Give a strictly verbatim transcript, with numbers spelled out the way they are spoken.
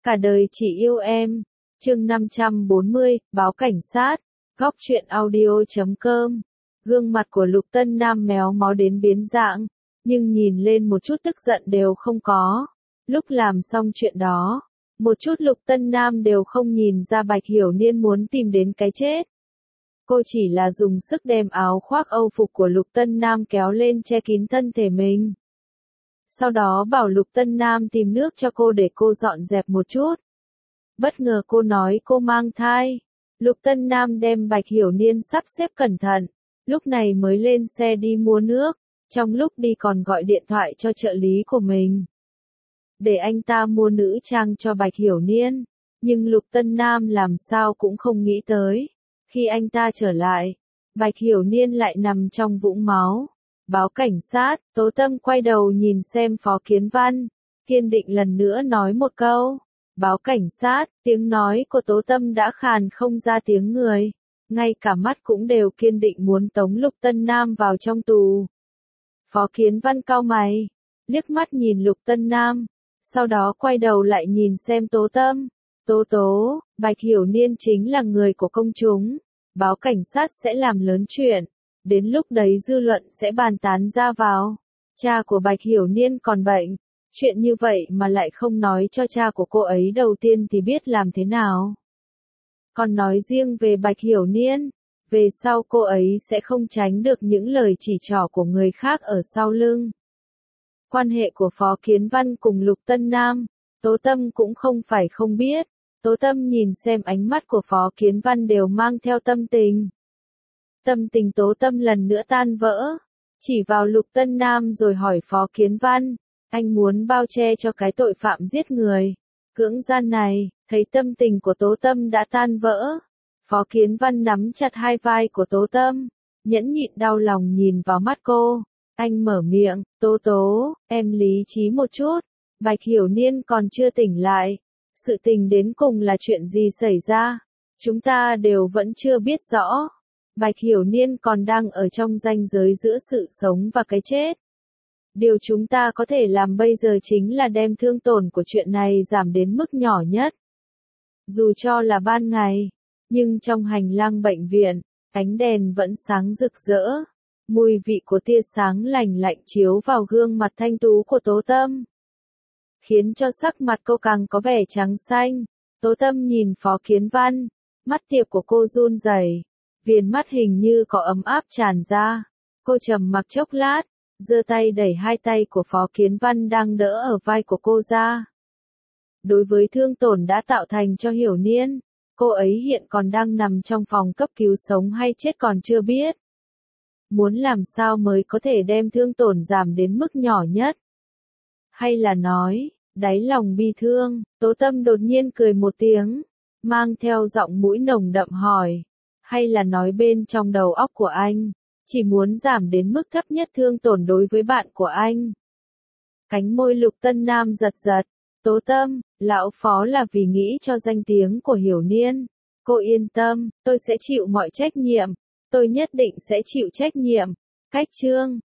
Cả đời chỉ yêu em. Chương năm trăm bốn mươi, báo cảnh sát. Góc truyện audio chấm com. Gương mặt của Lục Tân Nam méo mó đến biến dạng, nhưng nhìn lên một chút tức giận đều không có. Lúc làm xong chuyện đó, một chút Lục Tân Nam đều không nhìn ra Bạch Hiểu Niên muốn tìm đến cái chết. Cô chỉ là dùng sức đem áo khoác âu phục của Lục Tân Nam kéo lên che kín thân thể mình. Sau đó bảo Lục Tân Nam tìm nước cho cô để cô dọn dẹp một chút. Bất ngờ cô nói cô mang thai. Lục Tân Nam đem Bạch Hiểu Niên sắp xếp cẩn thận, lúc này mới lên xe đi mua nước, trong lúc đi còn gọi điện thoại cho trợ lý của mình, để anh ta mua nữ trang cho Bạch Hiểu Niên. Nhưng Lục Tân Nam làm sao cũng không nghĩ tới, khi anh ta trở lại, Bạch Hiểu Niên lại nằm trong vũng máu. Báo cảnh sát. Tố Tâm quay đầu nhìn xem Phó Kiến Văn, kiên định lần nữa nói một câu. Báo cảnh sát. Tiếng nói của Tố Tâm đã khàn không ra tiếng người, ngay cả mắt cũng đều kiên định muốn tống Lục Tân Nam vào trong tù. Phó Kiến Văn cau mày, liếc mắt nhìn Lục Tân Nam, sau đó quay đầu lại nhìn xem Tố Tâm. Tố Tố, Bạch Hiểu Niên chính là người của công chúng, báo cảnh sát sẽ làm lớn chuyện, đến lúc đấy dư luận sẽ bàn tán ra vào. Cha của Bạch Hiểu Niên còn bệnh, chuyện như vậy mà lại không nói cho cha của cô ấy đầu tiên thì biết làm thế nào. Còn nói riêng về Bạch Hiểu Niên, về sau cô ấy sẽ không tránh được những lời chỉ trỏ của người khác ở sau lưng. Quan hệ của Phó Kiến Văn cùng Lục Tân Nam, Tố Tâm cũng không phải không biết. Tố Tâm nhìn xem ánh mắt của Phó Kiến Văn đều mang theo tâm tình. Tâm tình Tố Tâm lần nữa tan vỡ, chỉ vào Lục Tân Nam rồi hỏi Phó Kiến Văn, anh muốn bao che cho cái tội phạm giết người, cưỡng gian này. Thấy tâm tình của Tố Tâm đã tan vỡ, Phó Kiến Văn nắm chặt hai vai của Tố Tâm, nhẫn nhịn đau lòng nhìn vào mắt cô. Anh mở miệng, Tố Tố, em lý trí một chút, Bạch Hiểu Niên còn chưa tỉnh lại. Sự tình đến cùng là chuyện gì xảy ra, chúng ta đều vẫn chưa biết rõ. Bạch Hiểu Niên còn đang ở trong ranh giới giữa sự sống và cái chết. Điều chúng ta có thể làm bây giờ chính là đem thương tổn của chuyện này giảm đến mức nhỏ nhất. Dù cho là ban ngày, nhưng trong hành lang bệnh viện, ánh đèn vẫn sáng rực rỡ. Mùi vị của tia sáng lành lạnh chiếu vào gương mặt thanh tú của Tố Tâm, khiến cho sắc mặt cô càng có vẻ trắng xanh. Tố Tâm nhìn Phó Kiến Văn, mắt tiệp của cô run rẩy, viền mắt hình như có ấm áp tràn ra. Cô trầm mặc chốc lát, giơ tay đẩy hai tay của Phó Kiến Văn đang đỡ ở vai của cô ra. Đối với thương tổn đã tạo thành cho Hiểu Niên, cô ấy hiện còn đang nằm trong phòng cấp cứu, sống hay chết còn chưa biết. Muốn làm sao mới có thể đem thương tổn giảm đến mức nhỏ nhất? Hay là nói, đáy lòng bi thương? Tố Tâm đột nhiên cười một tiếng, mang theo giọng mũi nồng đậm hỏi. Hay là nói bên trong đầu óc của anh, chỉ muốn giảm đến mức thấp nhất thương tổn đối với bạn của anh? Cánh môi Lục Tân Nam giật giật. Tố Tâm, lão Phó là vì nghĩ cho danh tiếng của Hiểu Niên. Cô yên tâm, tôi sẽ chịu mọi trách nhiệm. Tôi nhất định sẽ chịu trách nhiệm. Cách chương.